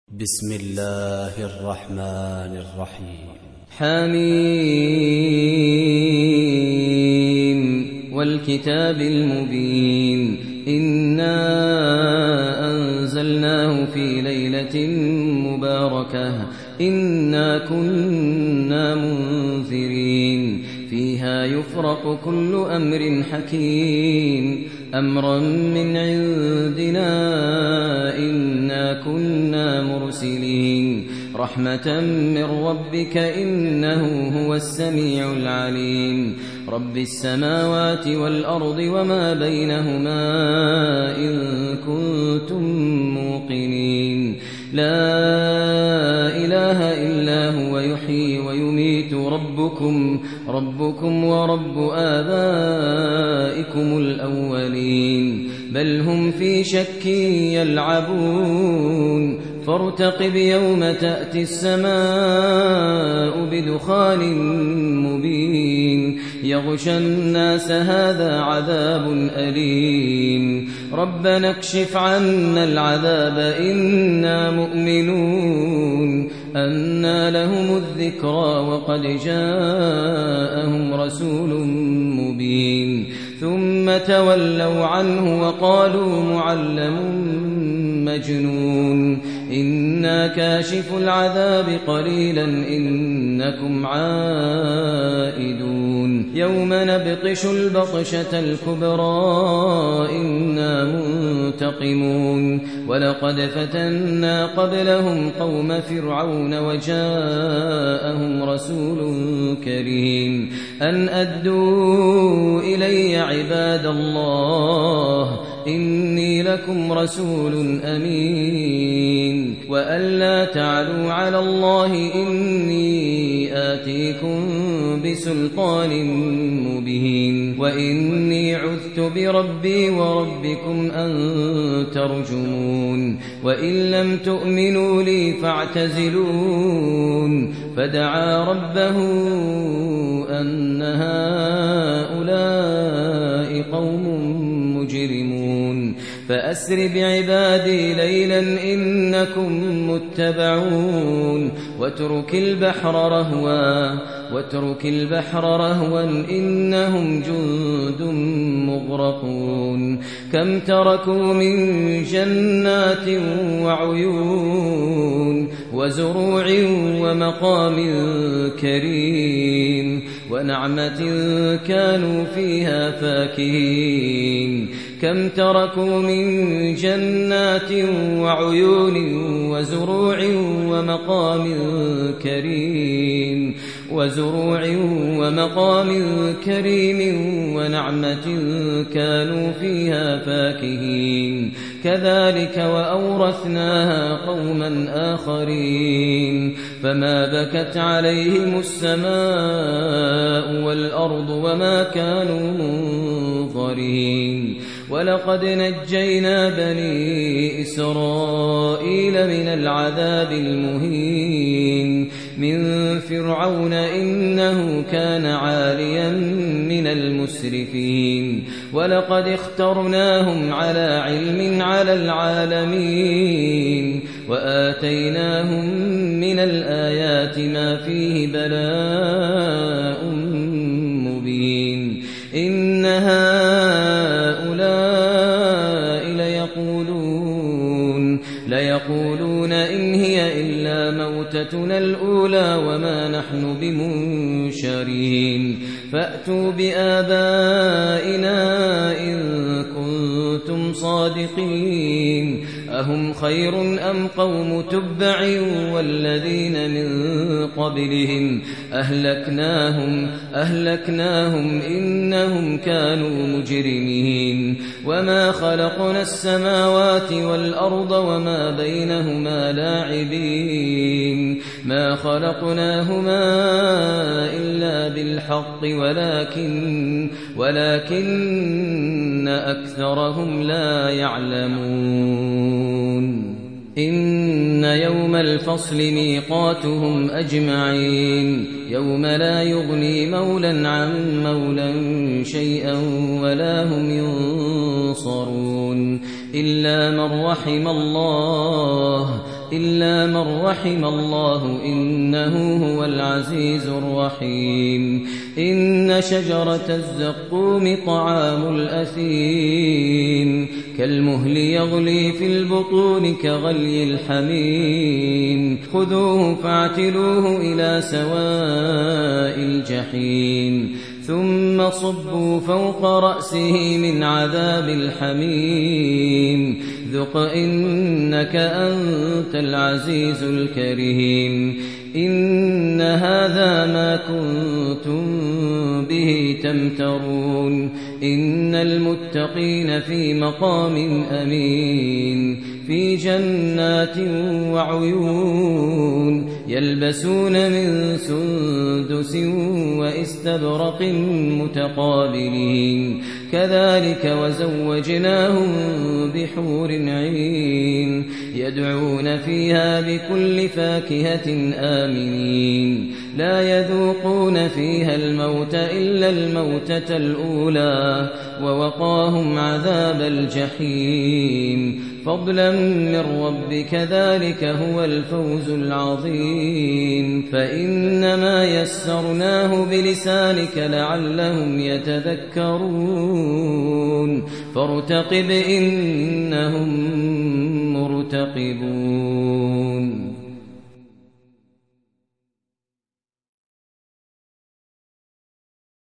بسم الله الرحمن الرحيم. حميم والكتاب المبين إنا أنزلناه في ليلة مباركة إنا كنا منذرين فيها يفرق كل أمر حكيم أمرا من عندنا إنا كنا مرسلين رحمة من ربك إنه هو السميع العليم رب السماوات والأرض وما بينهما إن كنتم موقنين لا إله إلا هو يحيي ويميت ربكم ورب آبائكم الأولين بل هم في شك يلعبون فارتقب يوم تأتي السماء بدخان مبين يغشى الناس هذا عذاب أليم ربنا اكشف عنا العذاب إنا مؤمنون أنى لهم الذكرى وقد جاءهم رسول مبين ثم تولوا عنه وقالوا معلم مجنون إنا كاشف العذاب قليلا إنكم عائدون يوم نبطش البطشة الكبرى إنا منتقمون ولقد فتنا قبلهم قوم فرعون وجاءهم رسول كريم أن أدوا إلي عباد الله إني لكم رسول أمين وألا تعلوا على الله إني آتيكم بسلطان مبين وإني عذت بربي وربكم أن ترجمون وإن لم تؤمنوا لي فاعتزلون فدعا ربه أن هؤلاء قوم مجرمون فأسر بعبادي ليلا إنكم متبعون واترك البحر رهوا إنهم جند مغرقون كم تركوا من جنات وعيون وزروع ومقام كريم ونعمة كانوا فيها فاكهين كم تركوا من جنات وعيون وزروع ومقام كريم ونعمة كانوا فيها فاكهين كذلك وأورثناها قوما آخرين فما بكت عليهم السماء والأرض وما كانوا منظرين ولقد نجينا بني إسرائيل من العذاب المهين من فرعون إنه كان عاليا من المسرفين ولقد اخترناهم على علم على العالمين وآتيناهم من الآيات ما فيه بلاء مبين إن هؤلاء ليقولون إن هي إلا موتتنا الأولى وما نحن بمنشرين فأتوا بآبائنا إن كنتم صادقين أهم خير أم قوم تبع والذين من قبلهم أهلكناهم إنهم كانوا مجرمين وما خلقنا السماوات والأرض وما بينهما لاعبين ما خلقناهما إلا بالحق ولكن أكثرهم لا يعلمون إن يوم الفصل ميقاتهم أجمعين يوم لا يغني مولى عن مولى شيئا ولا هم ينصرون إلا من رحم الله إلا من رحم الله إنه هو العزيز الرحيم إن شجرة الزقوم طعام الأثيم كالمهل يغلي في البطون كغلي الحميم خذوه فاعتلوه إلى سواء الجحيم ثم صبوا فوق رأسه من عذاب الحميم ذق إنك أنت العزيز الكريم إن هذا ما كنتم به تمترون إن المتقين في مقام أمين في جنات وعيون يلبسون من سندس وإستبرق متقابلين كذلك وزوجناهم بحور عين يدعون فيها بكل فاكهة آمنين لا يذوقون فيها الموت إلا الموتة الأولى ووقاهم عذاب الجحيم فضلا من ربك ذلك هو الفوز العظيم فإنما يسرناه بلسانك لعلهم يتذكرون فارتقب إنهم مرتقبون